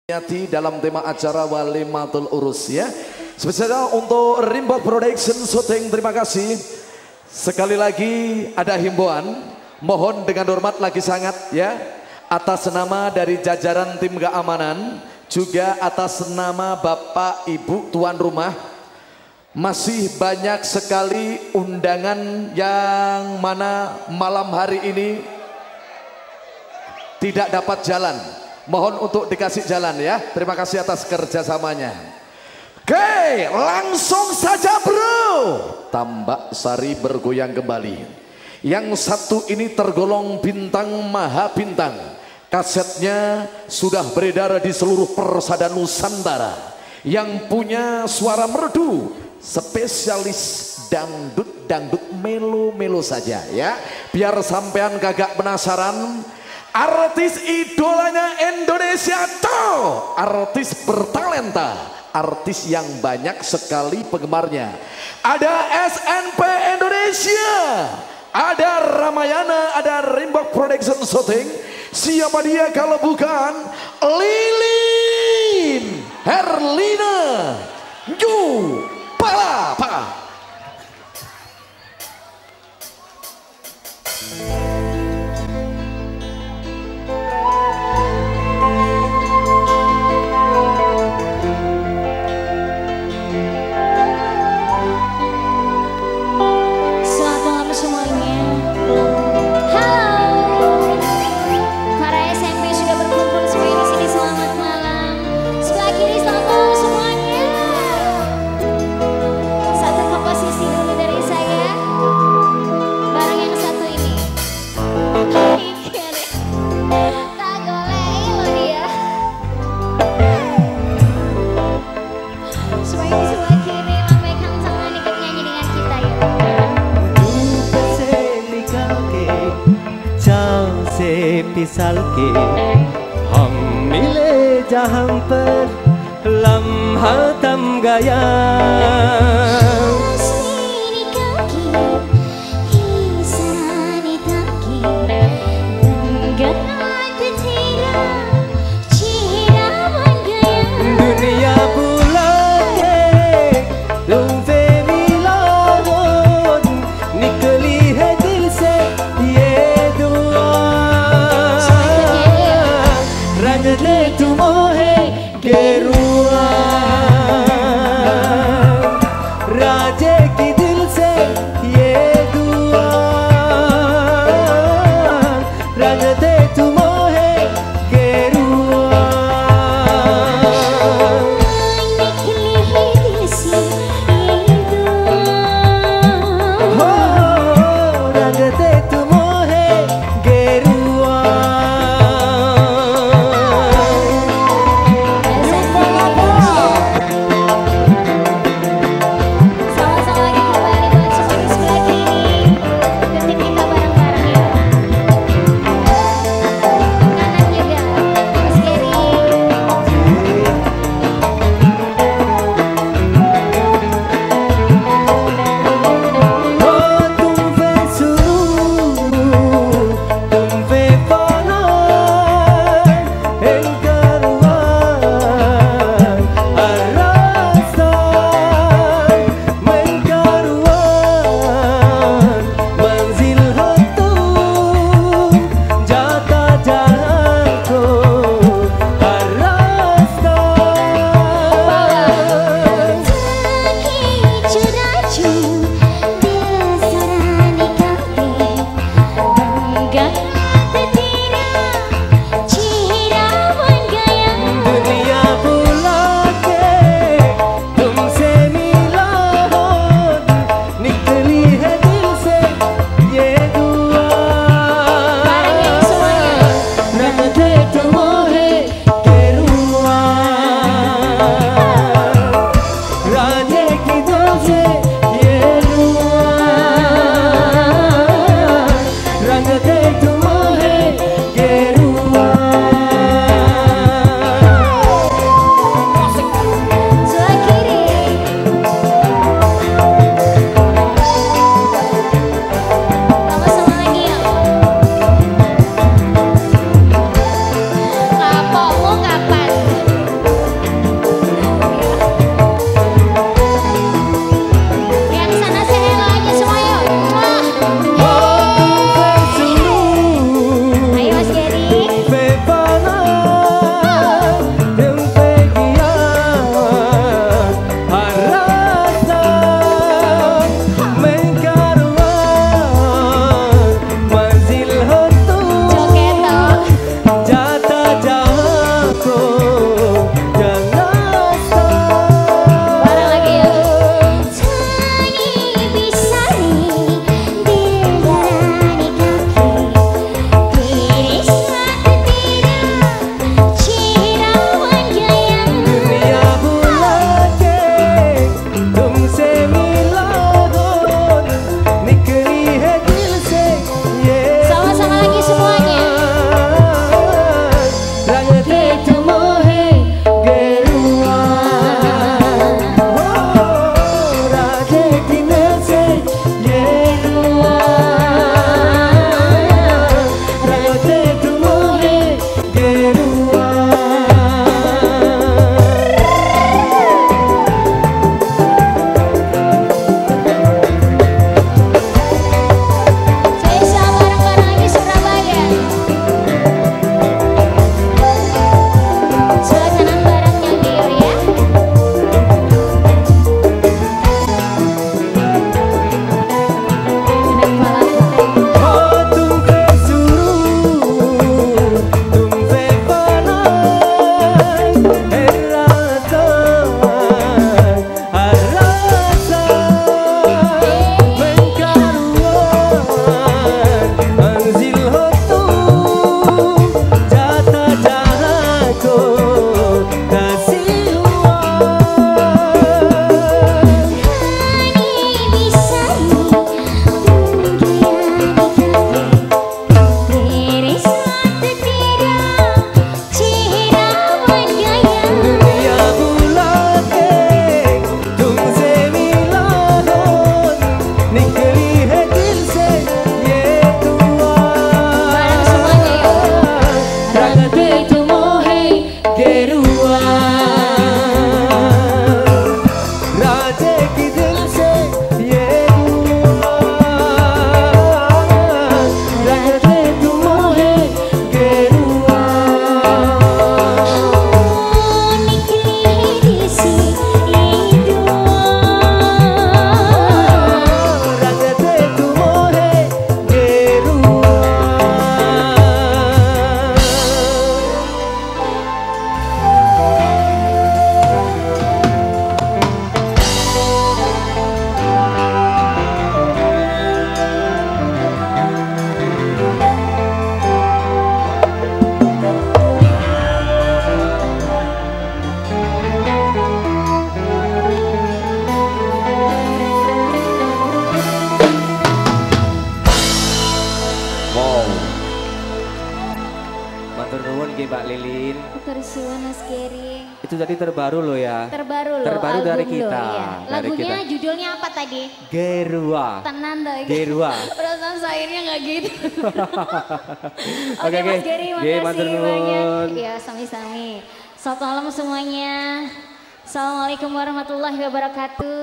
dalam tema acara Walimatul Urus ya. Spesial untuk Rimbo Production Syuting, terima kasih. Sekali lagi ada himbauan, mohon dengan hormat lagi sangat ya, atas nama dari jajaran tim keamanan, juga atas nama Bapak Ibu tuan rumah, masih banyak sekali undangan yang mana malam hari ini tidak dapat jalan. Mohon untuk dikasih jalan ya. Terima kasih atas kerjasamanya. Oke, langsung saja bro. Tambak Sari bergoyang kembali. Yang satu ini tergolong bintang maha bintang. Kasetnya sudah beredar di seluruh persada Nusantara. Yang punya suara merdu, spesialis dangdut melo-melo saja ya. Biar sampean kagak penasaran. Artis idolanya Indonesia tuh, artis bertalenta, artis yang banyak sekali penggemarnya. Ada SNP Indonesia, ada Ramayana, ada Rimbo Production Syuting. Siapa dia kalau bukan Lilin Herlina Ju Palapa. पिसल के हम मिले जहां पर लम्हा थम गया दुनिया बुला के लुफे मिला वो निकली है दिल से ये दुआ रंग दे तुम है गेरुआ Wow. Matur nuwun nggih Mbak Lilin. Matur suwun Mas Geri. Itu tadi terbaru loh ya. Terbaru loh. Terbaru dari album kita. Loh, iya. Dari Lagunya kita. judulnya apa tadi? Gerua. Tenan tuh. Gerua. Perasaan sairnya nggak gitu. Oke, Mas Geri, matur makasih nuwun. banyak. Iya, sami-sami. Selamat malam semuanya. Assalamualaikum warahmatullahi wabarakatuh.